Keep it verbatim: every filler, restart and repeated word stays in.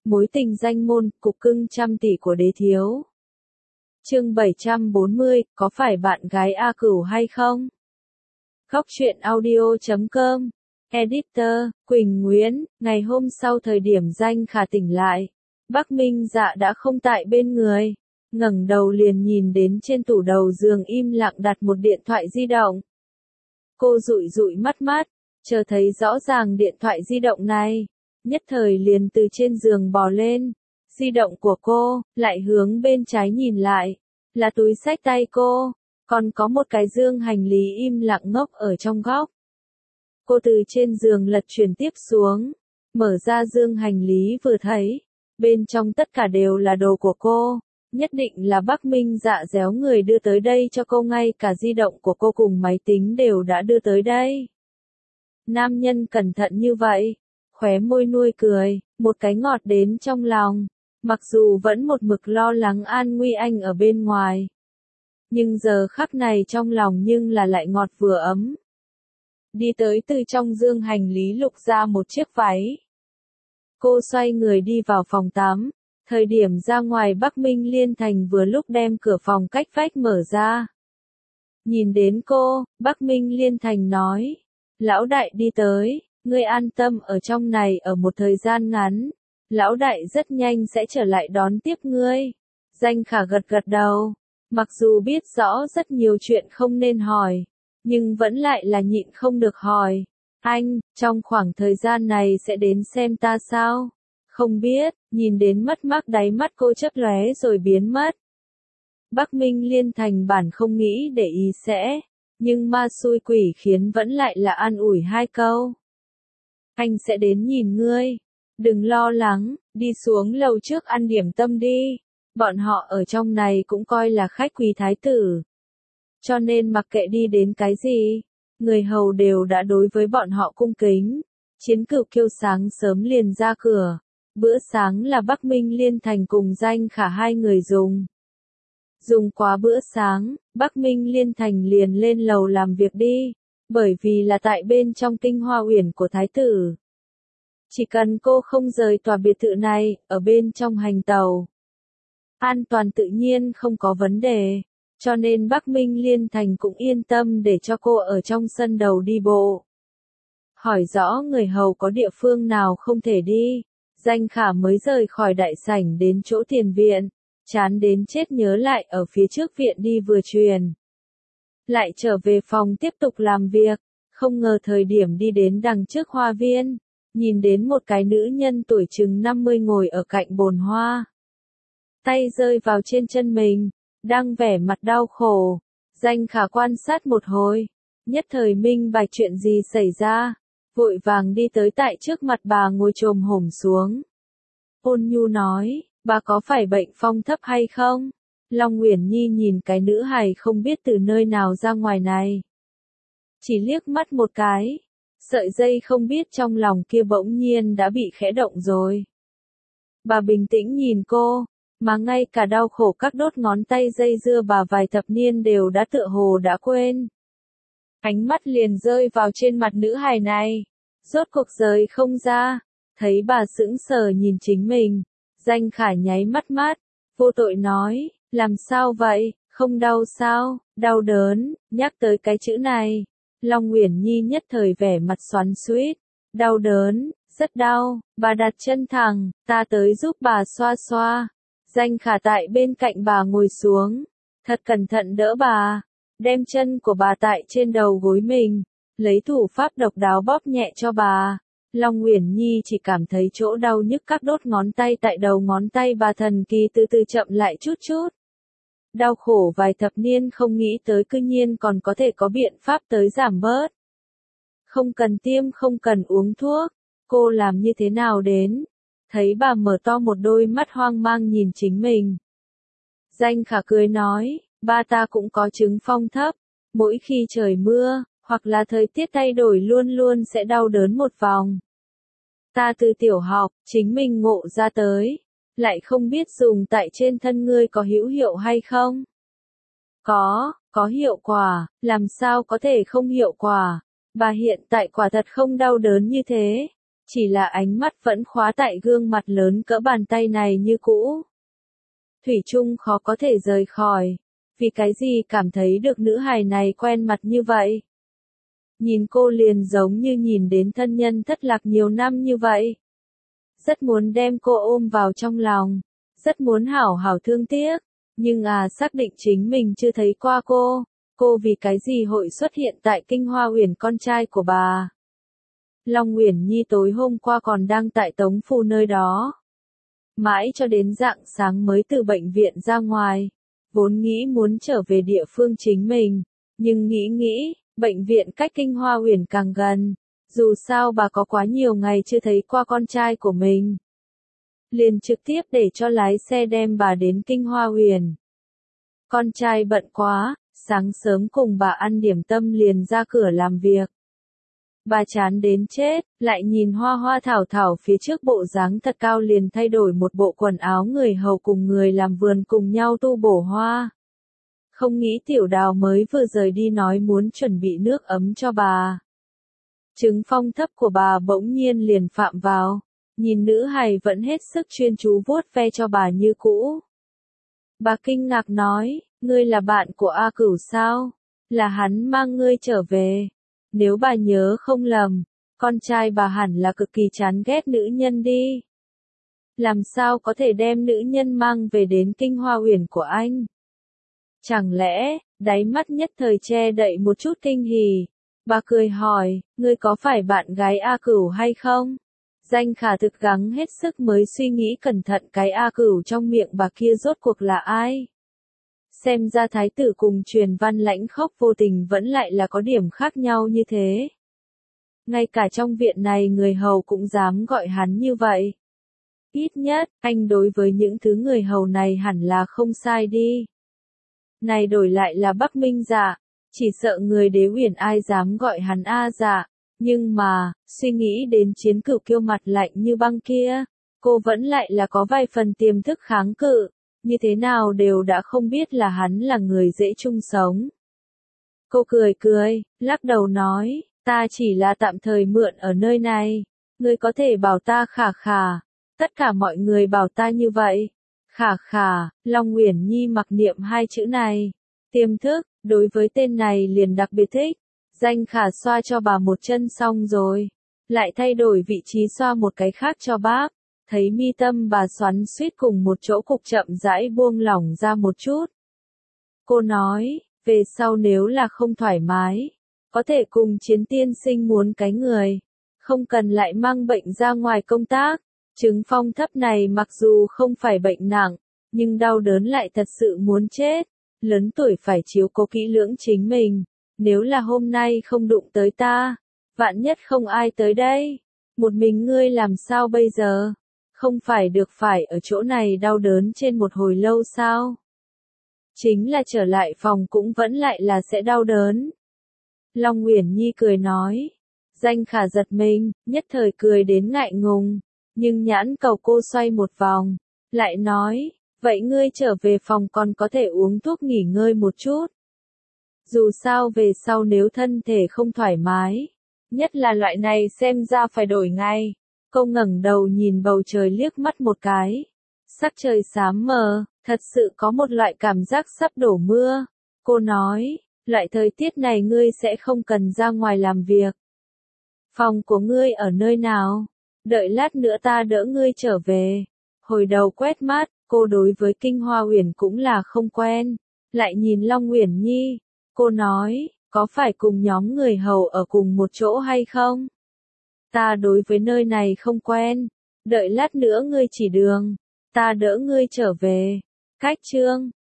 Mối tình danh môn, cục cưng trăm tỷ của đế thiếu. Chương bảy trăm bốn mươi, có phải bạn gái A Cửu hay không? Góc truyện audio chấm com. Editor, Quỳnh Nguyễn. Ngày hôm sau thời điểm Danh Khả tỉnh lại, Bắc Minh Dạ đã không tại bên người. Ngẩng đầu liền nhìn đến trên tủ đầu giường im lặng đặt một điện thoại di động. Cô dụi dụi mắt mắt, chờ thấy rõ ràng điện thoại di động này, nhất thời liền từ trên giường bò lên. Di động của cô, lại hướng bên trái nhìn lại, là túi xách tay cô, còn có một cái dương hành lý im lặng ngốc ở trong góc. Cô từ trên giường lật chuyển tiếp xuống, mở ra dương hành lý vừa thấy, bên trong tất cả đều là đồ của cô, nhất định là Bắc Minh Dạ déo người đưa tới đây cho cô, ngay cả di động của cô cùng máy tính đều đã đưa tới đây. Nam nhân cẩn thận như vậy, khóe môi nuôi cười, một cái ngọt đến trong lòng, mặc dù vẫn một mực lo lắng an nguy anh ở bên ngoài. Nhưng giờ khắc này trong lòng nhưng là lại ngọt vừa ấm. Đi tới từ trong dương hành lý lục ra một chiếc váy. Cô xoay người đi vào phòng tắm, thời điểm ra ngoài Bắc Minh Liên Thành vừa lúc đem cửa phòng cách vách mở ra. Nhìn đến cô, Bắc Minh Liên Thành nói, lão đại đi tới, ngươi an tâm ở trong này ở một thời gian ngắn, lão đại rất nhanh sẽ trở lại đón tiếp ngươi. Danh Khả gật gật đầu, mặc dù biết rõ rất nhiều chuyện không nên hỏi, nhưng vẫn lại là nhịn không được hỏi. Anh, trong khoảng thời gian này sẽ đến xem ta sao? Không biết, nhìn đến mất mát đáy mắt cô chớp lóe rồi biến mất. Bắc Minh Liên Thành bản không nghĩ để ý sẽ, nhưng ma xui quỷ khiến vẫn lại là an ủi hai câu. Anh sẽ đến nhìn ngươi, đừng lo lắng, đi xuống lầu trước ăn điểm tâm đi, bọn họ ở trong này cũng coi là khách quý thái tử. Cho nên mặc kệ đi đến cái gì, người hầu đều đã đối với bọn họ cung kính. Chiến Cửu Kiêu sáng sớm liền ra cửa, bữa sáng là Bắc Minh Liên Thành cùng Danh Khả hai người dùng. Dùng quá bữa sáng, Bắc Minh Liên Thành liền lên lầu làm việc đi, bởi vì là tại bên trong Tinh Hoa Uyển của thái tử. Chỉ cần cô không rời tòa biệt thự này, ở bên trong hành tàu, an toàn tự nhiên không có vấn đề, cho nên Bắc Minh Liên Thành cũng yên tâm để cho cô ở trong sân đầu đi bộ. Hỏi rõ người hầu có địa phương nào không thể đi, Danh Khả mới rời khỏi đại sảnh đến chỗ tiền viện, chán đến chết nhớ lại ở phía trước viện đi vừa truyền. Lại trở về phòng tiếp tục làm việc, không ngờ thời điểm đi đến đằng trước hoa viên, nhìn đến một cái nữ nhân tuổi chừng năm mươi ngồi ở cạnh bồn hoa. Tay rơi vào trên chân mình, đang vẻ mặt đau khổ. Danh Khả quan sát một hồi, nhất thời minh bạch chuyện gì xảy ra, vội vàng đi tới tại trước mặt bà ngồi chồm hổm xuống. Ôn nhu nói, bà có phải bệnh phong thấp hay không? Long Uyển Nhi nhìn cái nữ hài không biết từ nơi nào ra ngoài này, chỉ liếc mắt một cái, sợi dây không biết trong lòng kia bỗng nhiên đã bị khẽ động rồi. Bà bình tĩnh nhìn cô, mà ngay cả đau khổ các đốt ngón tay dây dưa bà vài thập niên đều đã tựa hồ đã quên. Ánh mắt liền rơi vào trên mặt nữ hài này, rốt cuộc rời không ra, thấy bà sững sờ nhìn chính mình, Danh Khả nháy mắt mắt, vô tội nói, làm sao vậy, không đau sao, đau đớn, nhắc tới cái chữ này, Long Uyển Nhi nhất thời vẻ mặt xoắn xuýt, đau đớn, rất đau, bà đặt chân thẳng, ta tới giúp bà xoa xoa. Danh Khả tại bên cạnh bà ngồi xuống, thật cẩn thận đỡ bà, đem chân của bà tại trên đầu gối mình, lấy thủ pháp độc đáo bóp nhẹ cho bà. Long Uyển Nhi chỉ cảm thấy chỗ đau nhức các đốt ngón tay tại đầu ngón tay bà thần kỳ từ từ chậm lại chút chút. Đau khổ vài thập niên không nghĩ tới cư nhiên còn có thể có biện pháp tới giảm bớt. Không cần tiêm không cần uống thuốc, cô làm như thế nào đến? Thấy bà mở to một đôi mắt hoang mang nhìn chính mình. Danh Khả cười nói, ba ta cũng có chứng phong thấp, mỗi khi trời mưa, hoặc là thời tiết thay đổi luôn luôn sẽ đau đớn một vòng. Ta từ tiểu học, chính mình ngộ ra tới, lại không biết dùng tại trên thân ngươi có hữu hiệu hay không? Có, có hiệu quả, làm sao có thể không hiệu quả, bà hiện tại quả thật không đau đớn như thế. chỉ là ánh mắt vẫn khóa tại gương mặt lớn cỡ bàn tay này như cũ. Thủy chung khó có thể rời khỏi, vì cái gì cảm thấy được nữ hài này quen mặt như vậy. Nhìn cô liền giống như nhìn đến thân nhân thất lạc nhiều năm như vậy. Rất muốn đem cô ôm vào trong lòng, rất muốn hảo hảo thương tiếc, nhưng à xác định chính mình chưa thấy qua cô, cô vì cái gì hội xuất hiện tại Kinh Hoa Uyển con trai của bà. Long Uyển Nhi tối hôm qua còn đang tại Tống Phủ nơi đó. Mãi cho đến rạng sáng mới từ bệnh viện ra ngoài, vốn nghĩ muốn trở về địa phương chính mình, nhưng nghĩ nghĩ, bệnh viện cách Kinh Hoa Uyển càng gần, dù sao bà có quá nhiều ngày chưa thấy qua con trai của mình. Liền trực tiếp để cho lái xe đem bà đến Kinh Hoa Uyển. Con trai bận quá, sáng sớm cùng bà ăn điểm tâm liền ra cửa làm việc. Bà chán đến chết, lại nhìn Hoa Hoa Thảo Thảo phía trước bộ dáng thật cao liền thay đổi một bộ quần áo người hầu cùng người làm vườn cùng nhau tu bổ hoa. Không nghĩ Tiểu Đào mới vừa rời đi nói muốn chuẩn bị nước ấm cho bà. Chứng phong thấp của bà bỗng nhiên liền phạm vào, nhìn nữ hài vẫn hết sức chuyên chú vuốt ve cho bà như cũ. Bà kinh ngạc nói, ngươi là bạn của A Cửu sao? Là hắn mang ngươi trở về. Nếu bà nhớ không lầm, con trai bà hẳn là cực kỳ chán ghét nữ nhân đi. Làm sao có thể đem nữ nhân mang về đến Kinh Hoa Uyển của anh? Chẳng lẽ, đáy mắt nhất thời che đậy một chút kinh hỉ. Bà cười hỏi, ngươi có phải bạn gái A Cửu hay không? Danh Khả thực gắng hết sức mới suy nghĩ cẩn thận cái A Cửu trong miệng bà kia rốt cuộc là ai. Xem ra thái tử cùng Truyền Văn Lãnh Khốc vô tình vẫn lại là có điểm khác nhau như thế. Ngay cả trong viện này người hầu cũng dám gọi hắn như vậy. Ít nhất, anh đối với những thứ người hầu này hẳn là không sai đi. Này đổi lại là Bắc Minh Dạ, chỉ sợ người Đế Uyển ai dám gọi hắn A Dạ. Nhưng mà, suy nghĩ đến Chiến Cửu kiêu mặt lạnh như băng kia, cô vẫn lại là có vài phần tiềm thức kháng cự, như thế nào đều đã không biết là hắn là người dễ chung sống. Cô cười cười, lắc đầu nói, ta chỉ là tạm thời mượn ở nơi này, ngươi có thể bảo ta Khả Khả, tất cả mọi người bảo ta như vậy. Khả Khả, Long Uyển Nhi mặc niệm hai chữ này, tiềm thức, đối với tên này liền đặc biệt thích. Danh Khả xoa cho bà một chân xong rồi, lại thay đổi vị trí xoa một cái khác cho bác, thấy mi tâm bà xoắn suýt cùng một chỗ cục chậm rãi buông lỏng ra một chút. Cô nói, về sau nếu là không thoải mái, có thể cùng Chiến tiên sinh muốn cái người, không cần lại mang bệnh ra ngoài công tác. Chứng phong thấp này mặc dù không phải bệnh nặng, nhưng đau đớn lại thật sự muốn chết, lớn tuổi phải chiếu cố kỹ lưỡng chính mình. Nếu là hôm nay không đụng tới ta, vạn nhất không ai tới đây, một mình ngươi làm sao bây giờ? Không phải được phải ở chỗ này đau đớn trên một hồi lâu sao? Chính là trở lại phòng cũng vẫn lại là sẽ đau đớn. Long Uyển Nhi cười nói. Danh Khả giật mình, nhất thời cười đến ngại ngùng, nhưng nhãn cầu cô xoay một vòng, lại nói, vậy ngươi trở về phòng còn có thể uống thuốc nghỉ ngơi một chút. Dù sao về sau nếu thân thể không thoải mái, nhất là loại này xem ra phải đổi ngay. Cô ngẩng đầu nhìn bầu trời liếc mắt một cái. Sắc trời xám mờ, thật sự có một loại cảm giác sắp đổ mưa. Cô nói, loại thời tiết này ngươi sẽ không cần ra ngoài làm việc. Phòng của ngươi ở nơi nào? Đợi lát nữa ta đỡ ngươi trở về. Hồi đầu quét mắt, cô đối với Kinh Hoa Uyển cũng là không quen. Lại nhìn Long Uyển Nhi. Cô nói, có phải cùng nhóm người hầu ở cùng một chỗ hay không? Ta đối với nơi này không quen. Đợi lát nữa ngươi chỉ đường. Ta đỡ ngươi trở về. Cách chương.